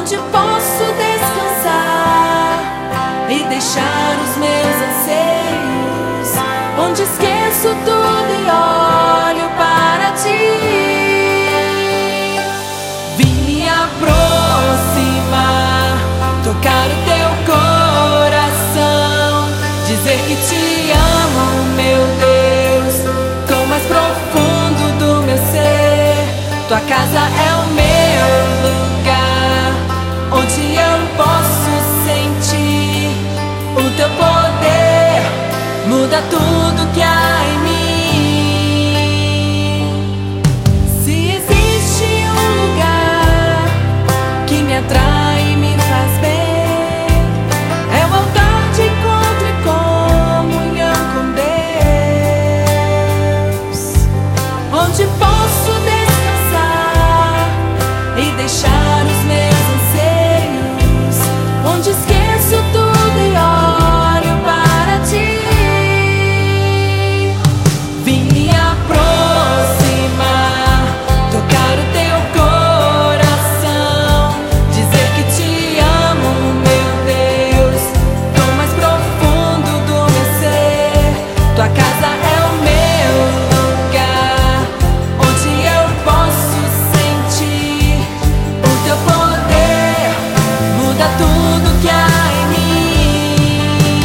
onde posso descansar e deixar os meus anseios, onde esqueço tudo e olho para ti. Vim me aproximar, tocar o teu coração, dizer que te amo, meu Deus, com o mais profundo do meu ser. Tua casa é o meu lugar, onde eu posso sentir o teu poder, muda tudo que há em mim. Se existe um lugar que me atrai e me faz bem, é o altar de encontro e comunhão com Deus, onde posso descansar e deixar os meus anseios, onde esqueço tudo e olho para ti. Vim me aproximar, tocar o teu coração, dizer que te amo, meu Deus, com o mais profundo do meu ser. Tua casa é o meu lugar, onde eu posso sentir o teu poder, muda tudo que há em mim.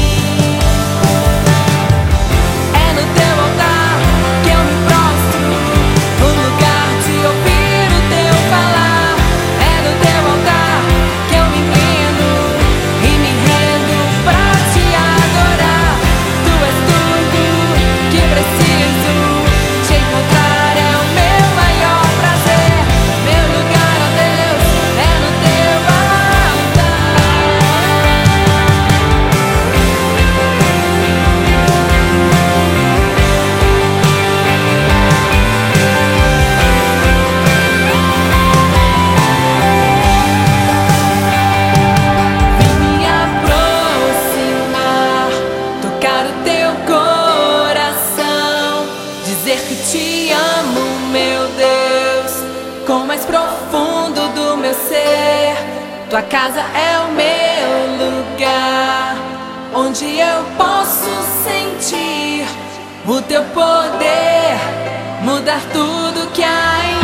É no teu altar que eu me prostro, um lugar de ouvir o teu falar. É no teu altar que eu me inclino e me rendo pra te adorar. Tu és tudo que preciso, te encontrar é o meu maior prazer. Meu lugar, ó Deus, é no teu altar. Vim me aproximar, tocar o teu coração, dizer que te amo, meu Deus, com o mais profundo do meu ser. Tua casa é o meu lugar, onde eu posso sentir o teu poder, mudar tudo que há em